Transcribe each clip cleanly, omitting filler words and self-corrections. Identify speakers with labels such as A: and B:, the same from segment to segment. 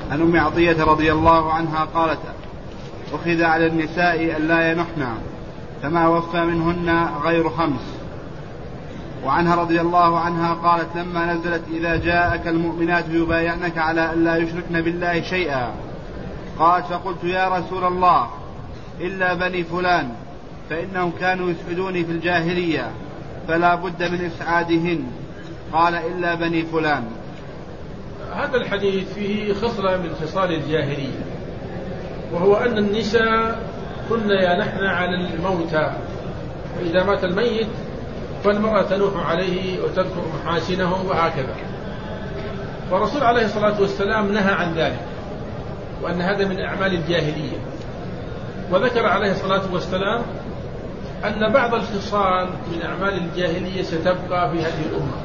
A: عن أم عطية رضي الله عنها قالت أخذ على النساء ألا ينحن فما وفى منهن غير 5. وعنها رضي الله عنها قالت لما نزلت إذا جاءك المؤمنات يبايعنك على ألا يشركن بالله شيئا قالت فقلت يا رسول الله إلا بني فلان فإنهم كانوا يسعدوني في الجاهلية فلا بد من إسعادهن قال إلا بني فلان.
B: هذا الحديث فيه خصلة من خصال الجاهلية، وهو أن النساء كن ينحن على الموتى، وإذا مات الميت فالمرأة تنوح عليه وتذكر محاسنه وهكذا. فالرسول عليه الصلاة والسلام نهى عن ذلك، وأن هذا من أعمال الجاهلية. وذكر عليه الصلاة والسلام أن بعض الخصال من أعمال الجاهلية ستبقى في هذه الأمة،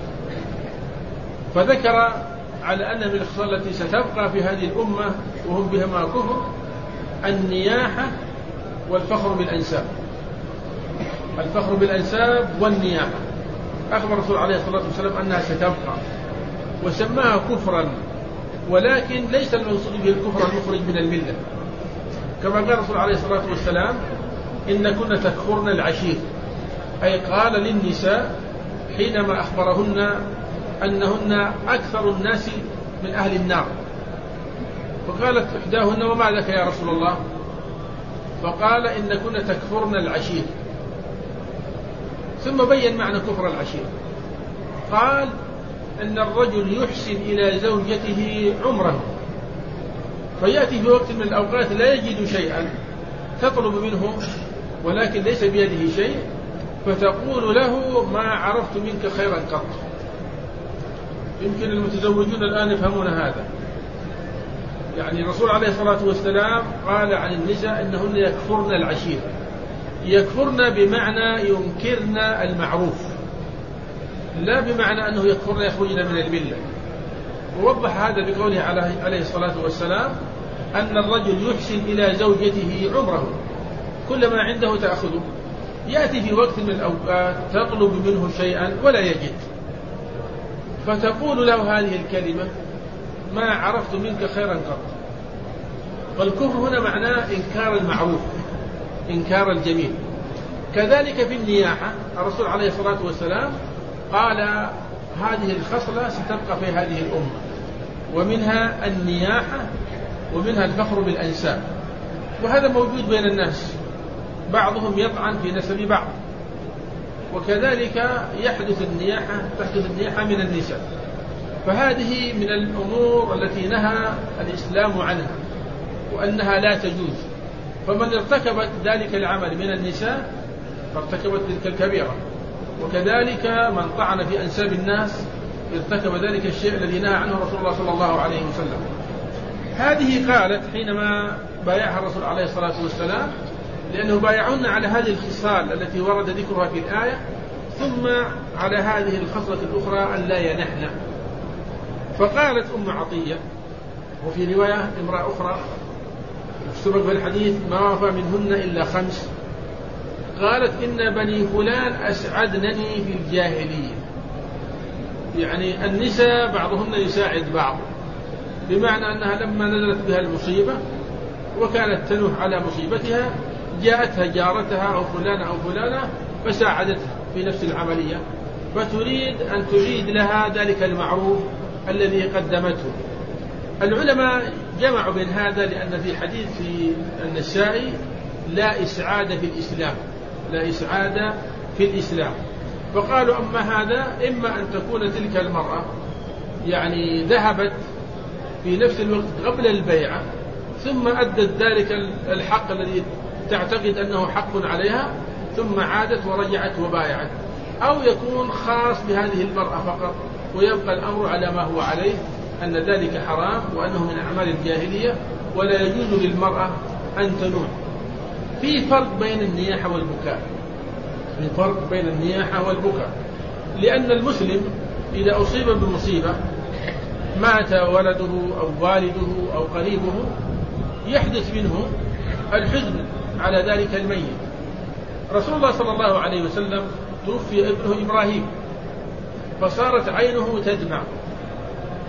B: فذكر على أن من الخصال التي ستبقى في هذه الأمة وهم بهما كفر النياحة والفخر بالأنساب. الفخر بالأنساب والنياحة أخبر الرسول عليه الصلاة والسلام أنها ستبقى، وسماها كفرا، ولكن ليس المقصود به الكفر المخرج من الملة، كما قال الرسول عليه الصلاة والسلام إن كنا تكفرن العشير، أي قال للنساء حينما أخبرهن أنهن أكثر الناس من أهل النار، فقالت إحداهن وما ذاك يا رسول الله؟ فقال إن كنا تكفرن العشير، ثم بين معنى كفر العشير. قال أن الرجل يحسن إلى زوجته عمره، فيأتي في وقت من الأوقات لا يجد شيئا تطلب منه ولكن ليس بيده شيء، فتقول له ما عرفت منك خيرا قط. يمكن المتزوجون الآن يفهمون هذا. يعني الرسول عليه الصلاة والسلام قال عن النساء إنهن يكفرن العشير، يكفرن بمعنى ينكرن المعروف، لا بمعنى أنه يكفرن يخرجن من الملة. ووضح هذا بقوله عليه الصلاة والسلام أن الرجل يحسن إلى زوجته عمره، كل ما عنده تأخذه، يأتي في وقت من الأوقات تطلب منه شيئا ولا يجد، فتقول له هذه الكلمة ما عرفت منك خيرا قط. والكفر هنا معناه إنكار المعروف، إنكار الجميل. كذلك في النياحة الرسول عليه الصلاة والسلام قال هذه الخصلة ستبقى في هذه الأمة، ومنها النياحة ومنها الفخر بالأنساب، وهذا موجود بين الناس، بعضهم يطعن في نسب بعض، وكذلك تحدث النياحة من النساء، فهذه من الأمور التي نهى الإسلام عنها وأنها لا تجوز. فمن ارتكبت ذلك العمل من النساء فارتكبت تلك الكبيرة، وكذلك من طعن في أنساب الناس ارتكب ذلك الشيء الذي نهى عنه رسول الله صلى الله عليه وسلم. هذه قالت حينما بايعها الرسول عليه الصلاة والسلام، لأنه بايعون على هذه الخصال التي ورد ذكرها في الآية، ثم على هذه الخصلة الأخرى أن لا ينحن. فقالت أم عطية، وفي رواية امرأة أخرى سبق في الحديث ما وفى منهن إلا 5، قالت إن بني فلان أسعدنني في الجاهلية. يعني النساء بعضهن يساعد بعض، بمعنى أنها لما نزلت بها المصيبة وكانت تنوح على مصيبتها جاءتها جارتها أو فلانة فساعدتها في نفس العملية، فتريد أن تعيد لها ذلك المعروف الذي قدمته. العلماء جمعوا بين هذا، لأن في حديث في النسائي لا إسعاد في الإسلام، لا إسعاد في الإسلام، فقالوا أما هذا إما أن تكون تلك المرأة يعني ذهبت في نفس الوقت قبل البيعة ثم أدت ذلك الحق الذي تعتقد أنه حق عليها ثم عادت ورجعت وبايعت، أو يكون خاص بهذه المرأة فقط ويبقى الأمر على ما هو عليه، أن ذلك حرام وأنه من أعمال الجاهلية ولا يجوز للمرأة أن تنوح. في فرق بين النياحة والبكاء، في فرق بين النياحة والبكاء، لأن المسلم إذا أصيب بمصيبة مات ولده أو والده أو قريبه يحدث منه الحزن على ذلك الميت. رسول الله صلى الله عليه وسلم توفي ابنه إبراهيم فصارت عينه تدمع،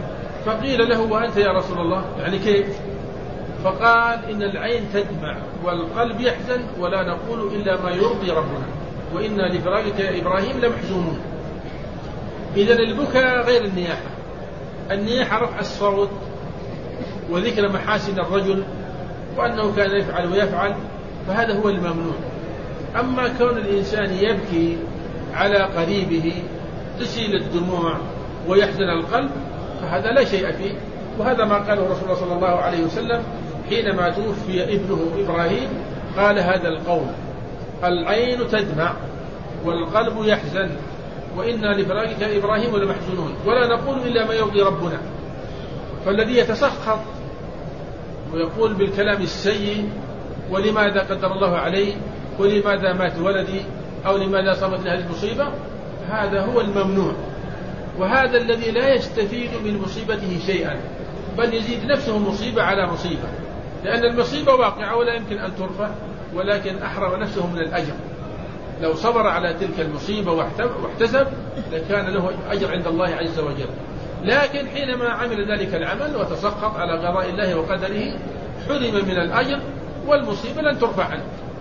B: فقيل له وأنت يا رسول الله يعني كيف؟ فقال إن العين تدمع والقلب يحزن ولا نقول إلا ما يرضي ربنا وإنا لفراقك يا إبراهيم لمحزونون. إذن البكاء غير النياحة. النياحة رفع الصوت وذكر محاسن الرجل وأنه كان يفعل ويفعل، فهذا هو الممنوع. أما كون الإنسان يبكي على قريبه تسيل الدموع ويحزن القلب فهذا لا شيء فيه، وهذا ما قاله رسول الله صلى الله عليه وسلم حينما توفي ابنه إبراهيم، قال هذا القول: العين تدمع والقلب يحزن وإنا لفراقك إبراهيم لمحزونون ولا نقول إلا ما يرضي ربنا. فالذي يتسخط ويقول بالكلام السيء ولماذا قدر الله علي ولماذا مات ولدي أو لماذا صابت هذه المصيبة، هذا هو الممنوع، وهذا الذي لا يستفيد من مصيبته شيئا بل يزيد نفسه مصيبة على مصيبة، لأن المصيبة واقعة ولا يمكن أن ترفع، ولكن أحرم نفسه من الأجر. لو صبر على تلك المصيبة واحتسب لكان له أجر عند الله عز وجل، لكن حينما عمل ذلك العمل وتسخط على قضاء الله وقدره حرم من الأجر والمصيبة لن ترفع عنه.